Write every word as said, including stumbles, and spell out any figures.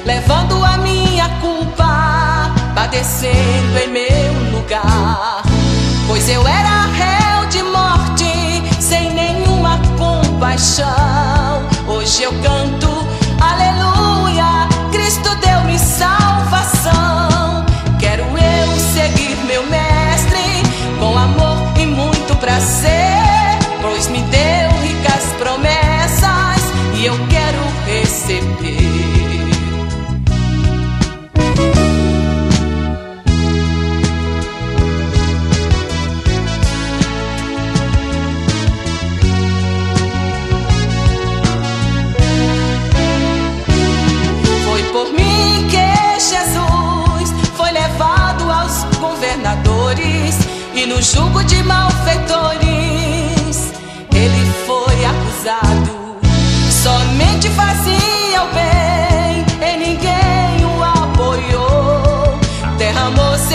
levando a minha culpa, padecendo em meu lugar. Pois eu era réu de morte, sem nenhuma compaixão. Hoje eu canto, aleluia, Cristo deu-me salvação. Quero eu seguir meu mestre, com amor e muito prazer, pois me deu ricas promessas e eu quero receber. Foi por mim que Jesus foi levado aos governadores, e no jugo de malfeitores ele foi acusado. Somente fazia o bem e ninguém o apoiou, derramou seu